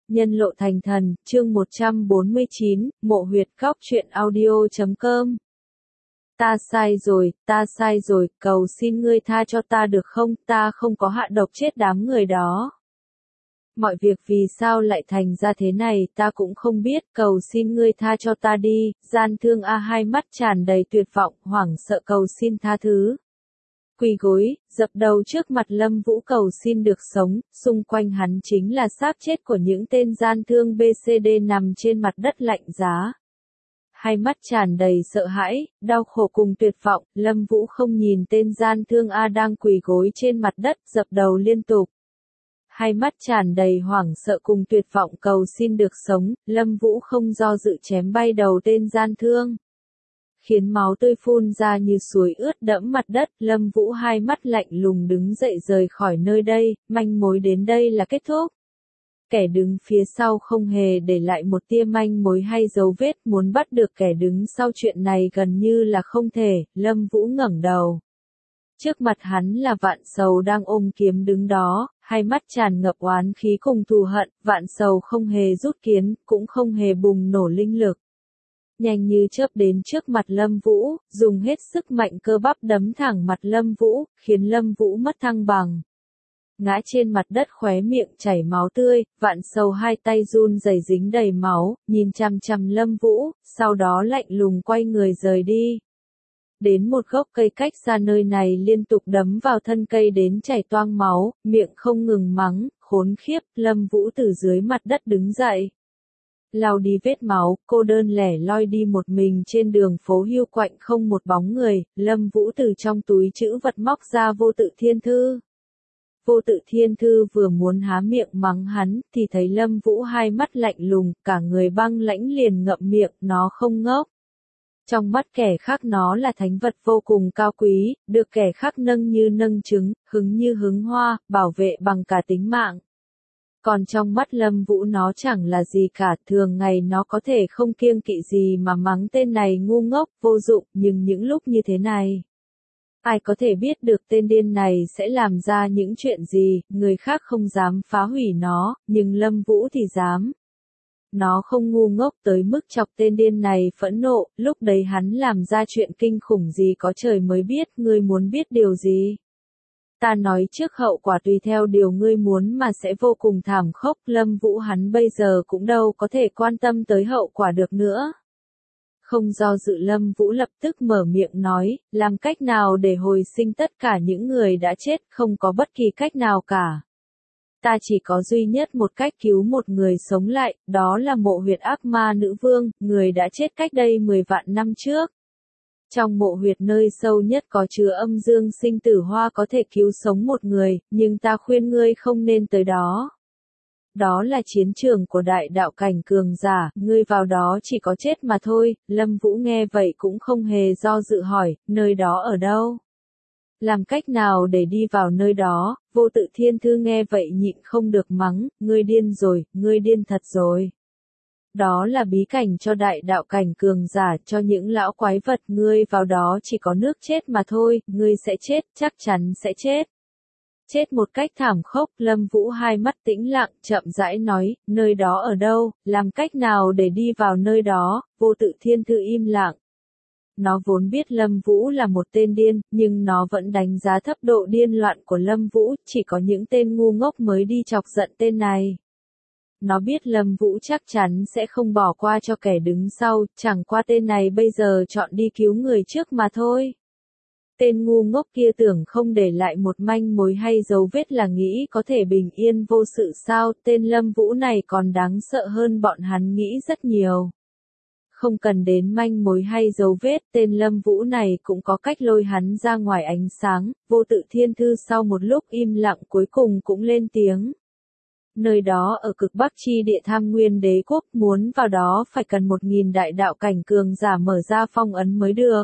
Nhân lộ thành thần, chương 149, Mộ huyệt góc truyện audio.com. Ta sai rồi, cầu xin ngươi tha cho ta được không, ta không có hạ độc chết đám người đó. Mọi việc vì sao lại thành ra thế này ta cũng không biết, cầu xin ngươi tha cho ta đi, gian thương A hai mắt tràn đầy tuyệt vọng, hoảng sợ cầu xin tha thứ. Quỳ gối, dập đầu trước mặt Lâm Vũ cầu xin được sống, xung quanh hắn chính là xác chết của những tên gian thương BCD nằm trên mặt đất lạnh giá. Hai mắt tràn đầy sợ hãi, đau khổ cùng tuyệt vọng, Lâm Vũ không nhìn tên gian thương A đang quỳ gối trên mặt đất, dập đầu liên tục. Hai mắt tràn đầy hoảng sợ cùng tuyệt vọng cầu xin được sống, Lâm Vũ không do dự chém bay đầu tên gian thương. Khiến máu tươi phun ra như suối ướt đẫm mặt đất, Lâm Vũ hai mắt lạnh lùng đứng dậy rời khỏi nơi đây, manh mối đến đây là kết thúc. Kẻ đứng phía sau không hề để lại một tia manh mối hay dấu vết, muốn bắt được kẻ đứng sau chuyện này gần như là không thể, Lâm Vũ ngẩng đầu. Trước mặt hắn là Vạn Sầu đang ôm kiếm đứng đó, hai mắt tràn ngập oán khí cùng thù hận, Vạn Sầu không hề rút kiếm, cũng không hề bùng nổ linh lực. Nhanh như chớp đến trước mặt Lâm Vũ, dùng hết sức mạnh cơ bắp đấm thẳng mặt Lâm Vũ, khiến Lâm Vũ mất thăng bằng. Ngã trên mặt đất khóe miệng chảy máu tươi, Vạn Sầu hai tay run rẩy dính đầy máu, nhìn chằm chằm Lâm Vũ, sau đó lạnh lùng quay người rời đi. Đến một gốc cây cách xa nơi này liên tục đấm vào thân cây đến chảy toang máu, miệng không ngừng mắng, khốn khiếp, Lâm Vũ từ dưới mặt đất đứng dậy. Lau đi vết máu, cô đơn lẻ loi đi một mình trên đường phố hiu quạnh không một bóng người, Lâm Vũ từ trong túi trữ vật móc ra Vô Tự Thiên Thư. Vô Tự Thiên Thư vừa muốn há miệng mắng hắn, thì thấy Lâm Vũ hai mắt lạnh lùng, cả người băng lãnh liền ngậm miệng, nó không ngốc. Trong mắt kẻ khác nó là thánh vật vô cùng cao quý, được kẻ khác nâng như nâng trứng, hứng như hứng hoa, bảo vệ bằng cả tính mạng. Còn trong mắt Lâm Vũ nó chẳng là gì cả, thường ngày nó có thể không kiêng kỵ gì mà mắng tên này ngu ngốc, vô dụng, nhưng những lúc như thế này. Ai có thể biết được tên điên này sẽ làm ra những chuyện gì, người khác không dám phá hủy nó, nhưng Lâm Vũ thì dám. Nó không ngu ngốc tới mức chọc tên điên này phẫn nộ, lúc đấy hắn làm ra chuyện kinh khủng gì có trời mới biết, ngươi muốn biết điều gì? Ta nói trước hậu quả tùy theo điều ngươi muốn mà sẽ vô cùng thảm khốc, Lâm Vũ hắn bây giờ cũng đâu có thể quan tâm tới hậu quả được nữa. Không do dự Lâm Vũ lập tức mở miệng nói, làm cách nào để hồi sinh tất cả những người đã chết, không có bất kỳ cách nào cả. Ta chỉ có duy nhất một cách cứu một người sống lại, đó là Mộ huyệt ác ma nữ vương, người đã chết cách đây 10 vạn năm trước. Trong mộ huyệt nơi sâu nhất có chứa âm dương sinh tử hoa có thể cứu sống một người, nhưng ta khuyên ngươi không nên tới đó. Đó là chiến trường của đại đạo cảnh cường giả, ngươi vào đó chỉ có chết mà thôi. Lâm Vũ nghe vậy cũng không hề do dự hỏi, nơi đó ở đâu? Làm cách nào để đi vào nơi đó? Vô Tự Thiên Thư nghe vậy nhịn không được mắng, ngươi điên rồi, ngươi điên thật rồi. Đó là bí cảnh cho đại đạo cảnh cường giả, cho những lão quái vật, ngươi vào đó chỉ có nước chết mà thôi, ngươi sẽ chết, chắc chắn sẽ chết. Chết một cách thảm khốc, Lâm Vũ hai mắt tĩnh lặng, chậm rãi nói, nơi đó ở đâu, làm cách nào để đi vào nơi đó? Vô Tự Thiên Thư im lặng. Nó vốn biết Lâm Vũ là một tên điên, nhưng nó vẫn đánh giá thấp độ điên loạn của Lâm Vũ, chỉ có những tên ngu ngốc mới đi chọc giận tên này. Nó biết Lâm Vũ chắc chắn sẽ không bỏ qua cho kẻ đứng sau, chẳng qua tên này bây giờ chọn đi cứu người trước mà thôi. Tên ngu ngốc kia tưởng không để lại một manh mối hay dấu vết là nghĩ có thể bình yên vô sự sao, tên Lâm Vũ này còn đáng sợ hơn bọn hắn nghĩ rất nhiều. Không cần đến manh mối hay dấu vết, tên Lâm Vũ này cũng có cách lôi hắn ra ngoài ánh sáng. Vô Tự Thiên Thư sau một lúc im lặng cuối cùng cũng lên tiếng. Nơi đó ở cực bắc chi địa Tham Nguyên Đế quốc, muốn vào đó phải cần 1000 đại đạo cảnh cường giả mở ra phong ấn mới được.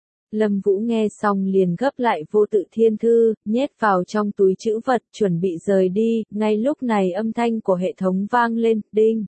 Lâm Vũ nghe xong liền gấp lại Vô Tự Thiên Thư, nhét vào trong túi trữ vật, chuẩn bị rời đi, ngay lúc này âm thanh của hệ thống vang lên, đinh.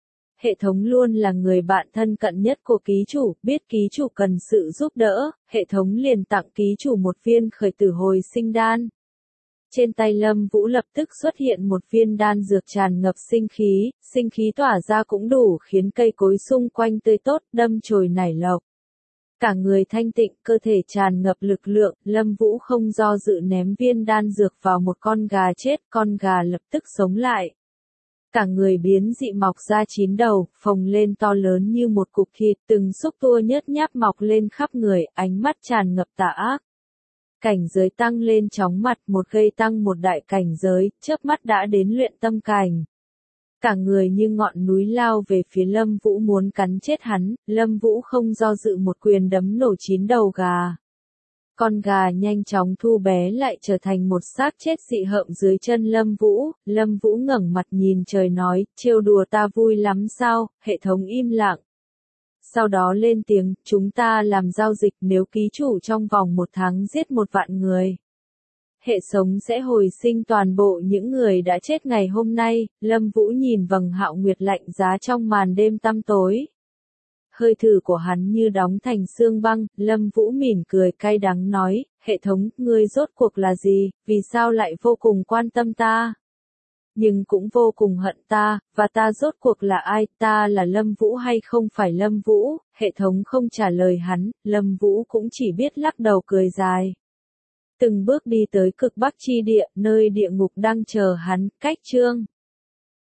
Hệ thống luôn là người bạn thân cận nhất của ký chủ, biết ký chủ cần sự giúp đỡ, hệ thống liền tặng ký chủ một viên khởi tử hồi sinh đan. Trên tay Lâm Vũ lập tức xuất hiện một viên đan dược tràn ngập sinh khí tỏa ra cũng đủ khiến cây cối xung quanh tươi tốt, đâm chồi nảy lộc. Cả người thanh tịnh, cơ thể tràn ngập lực lượng, Lâm Vũ không do dự ném viên đan dược vào một con gà chết, con gà lập tức sống lại. Cả người biến dị mọc ra 9 đầu, phồng lên to lớn như một cục thịt, từng xúc tua nhớt nháp mọc lên khắp người, ánh mắt tràn ngập tà ác. Cảnh giới tăng lên chóng mặt, một gây tăng một đại cảnh giới, chớp mắt đã đến luyện tâm cảnh. Cả người như ngọn núi lao về phía Lâm Vũ muốn cắn chết hắn, Lâm Vũ không do dự một quyền đấm nổ 9 đầu gà. Con gà nhanh chóng thu bé lại trở thành một xác chết dị hợm dưới chân Lâm Vũ ngẩng mặt nhìn trời nói, trêu đùa ta vui lắm sao, hệ thống im lặng. Sau đó lên tiếng, chúng ta làm giao dịch nếu ký chủ trong vòng 1 tháng giết 1 vạn người. Hệ thống sẽ hồi sinh toàn bộ những người đã chết ngày hôm nay, Lâm Vũ nhìn Vầng Hạo Nguyệt lạnh giá trong màn đêm tăm tối. Hơi thở của hắn như đóng thành xương băng, Lâm Vũ mỉm cười cay đắng nói, hệ thống, ngươi rốt cuộc là gì, vì sao lại vô cùng quan tâm ta? Nhưng cũng vô cùng hận ta, và ta rốt cuộc là ai, ta là Lâm Vũ hay không phải Lâm Vũ, hệ thống không trả lời hắn, Lâm Vũ cũng chỉ biết lắc đầu cười dài. Từng bước đi tới cực Bắc chi địa, nơi địa ngục đang chờ hắn, cách chương